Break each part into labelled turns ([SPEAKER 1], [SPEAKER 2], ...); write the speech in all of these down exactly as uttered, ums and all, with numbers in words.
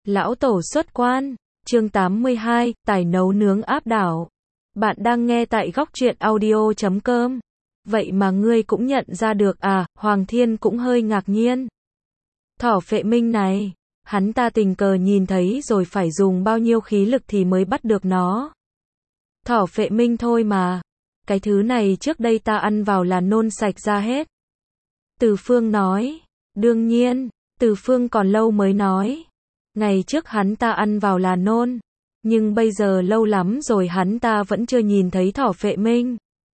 [SPEAKER 1] Lão Tổ xuất quan, chương tám mươi hai, tài nấu nướng áp đảo. Bạn đang nghe tại góc truyện audio chấm com. Vậy mà ngươi cũng nhận ra được à, Hoàng Thiên cũng hơi ngạc nhiên. Thỏ Phệ Minh này, hắn ta tình cờ nhìn thấy rồi phải dùng bao nhiêu khí lực thì mới bắt được nó. Thỏ Phệ Minh thôi mà, cái thứ này trước đây ta ăn vào là nôn sạch ra hết. Từ Phương nói, đương nhiên, Từ Phương còn lâu mới nói. Ngày trước hắn ta ăn vào là nôn, nhưng bây giờ lâu lắm rồi hắn ta vẫn chưa nhìn thấy thỏ phệ minh,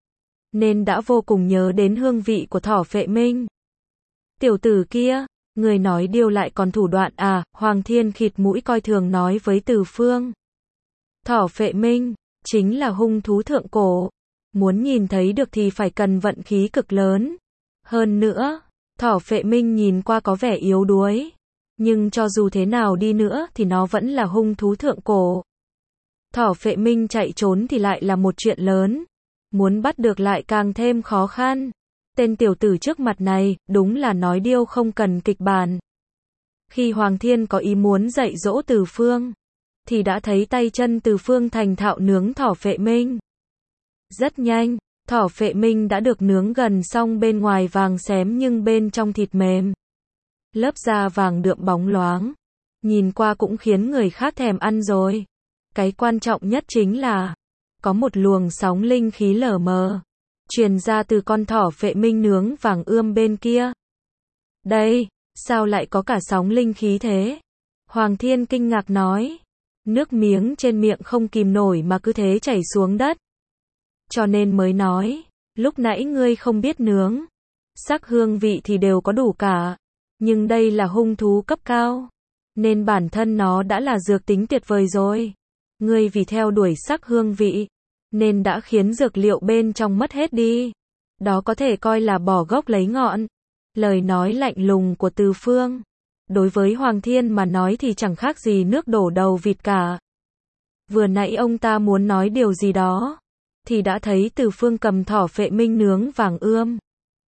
[SPEAKER 1] nên đã vô cùng nhớ đến hương vị của thỏ phệ minh. Tiểu tử kia, người nói điều lại còn thủ đoạn à, Hoàng Thiên khịt mũi coi thường nói với Từ Phương. Thỏ phệ minh, chính là hung thú thượng cổ, muốn nhìn thấy được thì phải cần vận khí cực lớn. Hơn nữa, thỏ phệ minh nhìn qua có vẻ yếu đuối, nhưng cho dù thế nào đi nữa thì nó vẫn là hung thú thượng cổ. Thỏ phệ minh chạy trốn thì lại là một chuyện lớn, muốn bắt được lại càng thêm khó khăn. Tên tiểu tử trước mặt này, đúng là nói điêu không cần kịch bản. Khi Hoàng Thiên có ý muốn dạy dỗ Từ Phương, thì đã thấy tay chân Từ Phương thành thạo nướng thỏ phệ minh. Rất nhanh, thỏ phệ minh đã được nướng gần xong, bên ngoài vàng xém nhưng bên trong thịt mềm. Lớp da vàng đượm bóng loáng, nhìn qua cũng khiến người khác thèm ăn rồi. Cái quan trọng nhất chính là, có một luồng sóng linh khí lờ mờ, truyền ra từ con thỏ phệ minh nướng vàng ươm bên kia. Đây, sao lại có cả sóng linh khí thế? Hoàng Thiên kinh ngạc nói, nước miếng trên miệng không kìm nổi mà cứ thế chảy xuống đất. Cho nên mới nói, lúc nãy ngươi không biết nướng, sắc hương vị thì đều có đủ cả. Nhưng đây là hung thú cấp cao, nên bản thân nó đã là dược tính tuyệt vời rồi. Ngươi vì theo đuổi sắc hương vị, nên đã khiến dược liệu bên trong mất hết đi. Đó có thể coi là bỏ gốc lấy ngọn. Lời nói lạnh lùng của Từ Phương, đối với Hoàng Thiên mà nói thì chẳng khác gì nước đổ đầu vịt cả. Vừa nãy ông ta muốn nói điều gì đó, thì đã thấy Từ Phương cầm thỏ phệ minh nướng vàng ươm,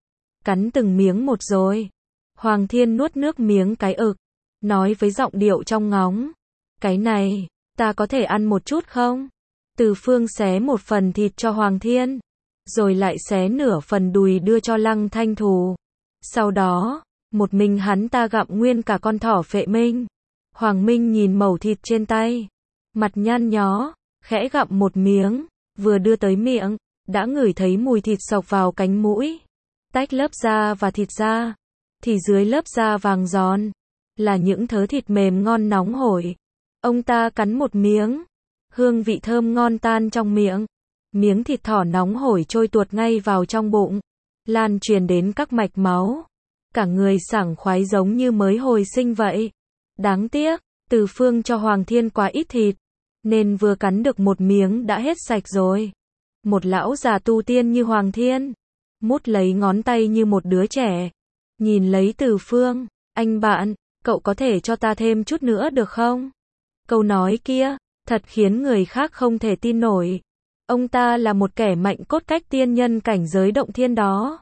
[SPEAKER 1] cắn từng miếng một rồi. Hoàng Thiên nuốt nước miếng cái ực, nói với giọng điệu trong ngóng, cái này, ta có thể ăn một chút không? Từ Phương xé một phần thịt cho Hoàng Thiên, rồi lại xé nửa phần đùi đưa cho Lăng Thanh Thù. Sau đó, một mình hắn ta gặm nguyên cả con thỏ phệ minh. Hoàng Minh nhìn mẩu thịt trên tay, mặt nhăn nhó, khẽ gặm một miếng, vừa đưa tới miệng, đã ngửi thấy mùi thịt xộc vào cánh mũi. Tách lớp da và thịt ra, thì dưới lớp da vàng giòn là những thớ thịt mềm ngon nóng hổi. Ông ta cắn một miếng, hương vị thơm ngon tan trong miệng. Miếng thịt thỏ nóng hổi trôi tuột ngay vào trong bụng, lan truyền đến các mạch máu. Cả người sảng khoái giống như mới hồi sinh vậy. Đáng tiếc, Từ Phương cho Hoàng Thiên quá ít thịt, nên vừa cắn được một miếng đã hết sạch rồi. Một lão già tu tiên như Hoàng Thiên, mút lấy ngón tay như một đứa trẻ. Nhìn lấy Từ Phương, anh bạn, cậu có thể cho ta thêm chút nữa được không? Câu nói kia, thật khiến người khác không thể tin nổi. Ông ta là một kẻ mạnh cốt cách tiên nhân cảnh giới động thiên đó.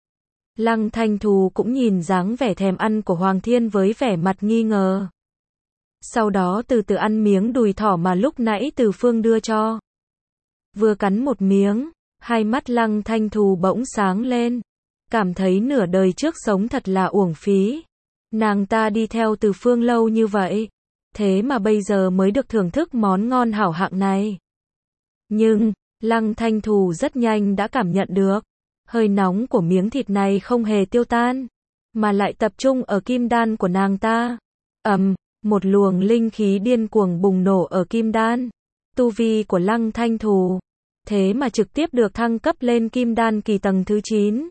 [SPEAKER 1] Lăng Thanh Thù cũng nhìn dáng vẻ thèm ăn của Hoàng Thiên với vẻ mặt nghi ngờ. Sau đó từ từ ăn miếng đùi thỏ mà lúc nãy Từ Phương đưa cho. Vừa cắn một miếng, hai mắt Lăng Thanh Thù bỗng sáng lên. Cảm thấy nửa đời trước sống thật là uổng phí. Nàng ta đi theo Từ Phương lâu như vậy, thế mà bây giờ mới được thưởng thức món ngon hảo hạng này. Nhưng, Lăng Thanh Thù rất nhanh đã cảm nhận được, hơi nóng của miếng thịt này không hề tiêu tan, mà lại tập trung ở kim đan của nàng ta. Ầm, một luồng linh khí điên cuồng bùng nổ ở kim đan. Tu vi của Lăng Thanh Thù, thế mà trực tiếp được thăng cấp lên kim đan kỳ tầng thứ chín.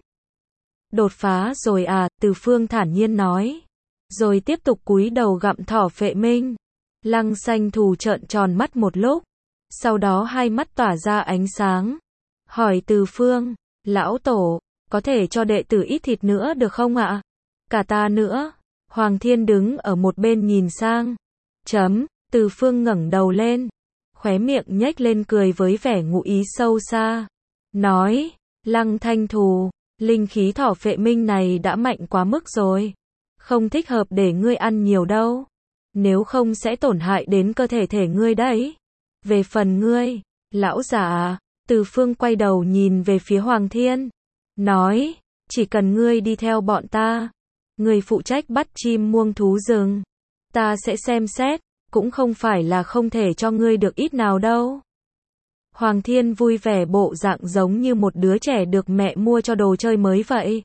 [SPEAKER 1] Đột phá rồi à, Từ Phương thản nhiên nói. Rồi tiếp tục cúi đầu gặm thỏ phệ minh. Lăng Thanh Thù trợn tròn mắt một lúc, sau đó hai mắt tỏa ra ánh sáng. Hỏi Từ Phương, lão tổ, có thể cho đệ tử ít thịt nữa được không ạ? Cả ta nữa. Hoàng Thiên đứng ở một bên nhìn sang. Chấm, Từ Phương ngẩng đầu lên, khóe miệng nhếch lên cười với vẻ ngụ ý sâu xa. Nói, Lăng Thanh Thù, linh khí thỏ phệ minh này đã mạnh quá mức rồi, không thích hợp để ngươi ăn nhiều đâu. nếu không sẽ tổn hại đến cơ thể thể ngươi đấy. Về phần ngươi, lão giả, Từ Phương quay đầu nhìn về phía Hoàng Thiên, nói, chỉ cần ngươi đi theo bọn ta, ngươi phụ trách bắt chim muông thú rừng, ta sẽ xem xét, cũng không phải là không thể cho ngươi được ít nào đâu. Hoàng Thiên vui vẻ bộ dạng giống như một đứa trẻ được mẹ mua cho đồ chơi mới vậy.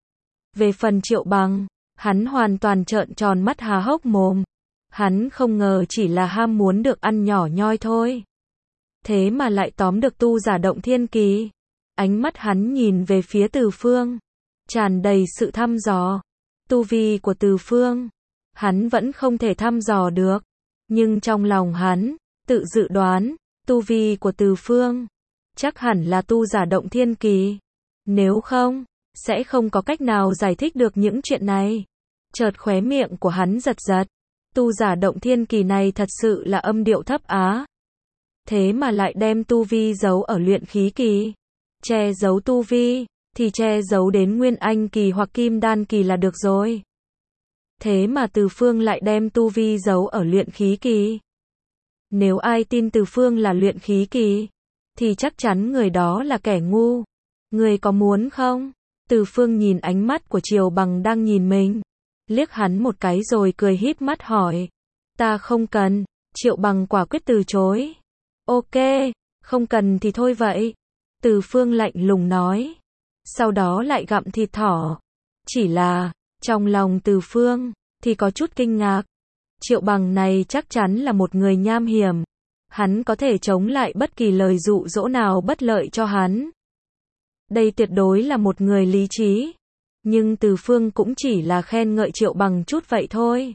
[SPEAKER 1] Về phần Triệu Bằng, hắn hoàn toàn trợn tròn mắt há hốc mồm. Hắn không ngờ chỉ là ham muốn được ăn nhỏ nhoi thôi. Thế mà lại tóm được tu giả động thiên kỳ. Ánh mắt hắn nhìn về phía Từ Phương, tràn đầy sự thăm dò. Tu vi của Từ Phương, hắn vẫn không thể thăm dò được. Nhưng trong lòng hắn, tự dự đoán, tu vi của Từ Phương, chắc hẳn là tu giả động thiên kỳ. Nếu không, sẽ không có cách nào giải thích được những chuyện này. Chợt khóe miệng của hắn giật giật. Tu giả động thiên kỳ này thật sự là âm điệu thấp á. Thế mà lại đem tu vi giấu ở luyện khí kỳ. Che giấu tu vi, thì che giấu đến nguyên anh kỳ hoặc kim đan kỳ là được rồi. Thế mà Từ Phương lại đem tu vi giấu ở luyện khí kỳ. Nếu ai tin Từ Phương là luyện khí kỳ, thì chắc chắn người đó là kẻ ngu. Người có muốn không? Từ Phương nhìn ánh mắt của Triệu Bằng đang nhìn mình, liếc hắn một cái rồi cười híp mắt hỏi. Ta không cần. Triệu Bằng quả quyết từ chối. Ok, không cần thì thôi vậy. Từ Phương lạnh lùng nói. Sau đó lại gặm thịt thỏ. Chỉ là, trong lòng Từ Phương, thì có chút kinh ngạc. Triệu Bằng này chắc chắn là một người nham hiểm. Hắn có thể chống lại bất kỳ lời dụ dỗ nào bất lợi cho hắn. Đây tuyệt đối là một người lý trí. Nhưng Từ Phương cũng chỉ là khen ngợi Triệu Bằng chút vậy thôi.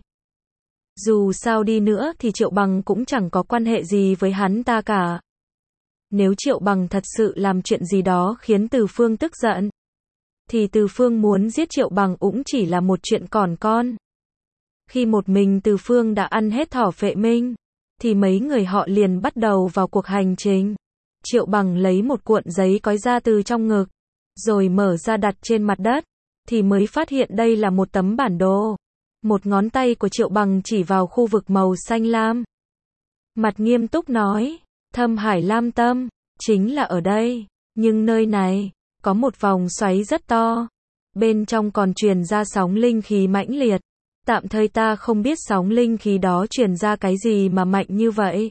[SPEAKER 1] Dù sao đi nữa thì Triệu Bằng cũng chẳng có quan hệ gì với hắn ta cả. Nếu Triệu Bằng thật sự làm chuyện gì đó khiến Từ Phương tức giận, thì Từ Phương muốn giết Triệu Bằng cũng chỉ là một chuyện còn con. Khi một mình Từ Phương đã ăn hết thỏ phệ minh, thì mấy người họ liền bắt đầu vào cuộc hành trình. Triệu Bằng lấy một cuộn giấy cói ra từ trong ngực, rồi mở ra đặt trên mặt đất, thì mới phát hiện đây là một tấm bản đồ. Một ngón tay của Triệu Bằng chỉ vào khu vực màu xanh lam. Mặt nghiêm túc nói, Thâm Hải Lam Tâm, chính là ở đây. Nhưng nơi này, có một vòng xoáy rất to. Bên trong còn truyền ra sóng linh khí mãnh liệt. Tạm thời ta không biết sóng linh khí đó truyền ra cái gì mà mạnh như vậy.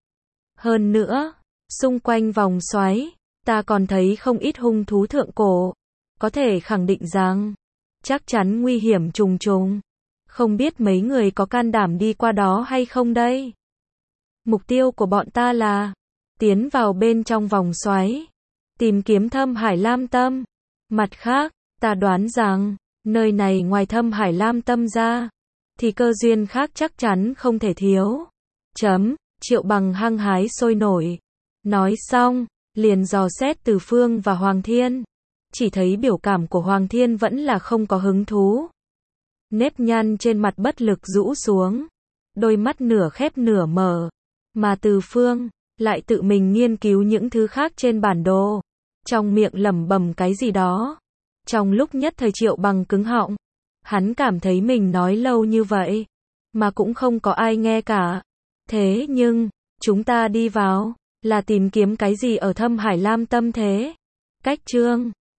[SPEAKER 1] Hơn nữa, xung quanh vòng xoáy, ta còn thấy không ít hung thú thượng cổ. Có thể khẳng định rằng, chắc chắn nguy hiểm trùng trùng. Không biết mấy người có can đảm đi qua đó hay không đây? Mục tiêu của bọn ta là tiến vào bên trong vòng xoáy, tìm kiếm Thâm Hải Lam Tâm. Mặt khác, ta đoán rằng, nơi này ngoài Thâm Hải Lam Tâm ra, thì cơ duyên khác chắc chắn không thể thiếu. Chấm, Triệu Bằng hăng hái sôi nổi. Nói xong, liền dò xét Từ Phương và Hoàng Thiên. Chỉ thấy biểu cảm của Hoàng Thiên vẫn là không có hứng thú. Nếp nhăn trên mặt bất lực rũ xuống. Đôi mắt nửa khép nửa mở. Mà Từ Phương lại tự mình nghiên cứu những thứ khác trên bản đồ. Trong miệng lẩm bẩm cái gì đó. Trong lúc nhất thời Triệu Bằng cứng họng. Hắn cảm thấy mình nói lâu như vậy, mà cũng không có ai nghe cả. Thế nhưng, chúng ta đi vào, là tìm kiếm cái gì ở Thâm Hải Lam Tâm thế? Cách chương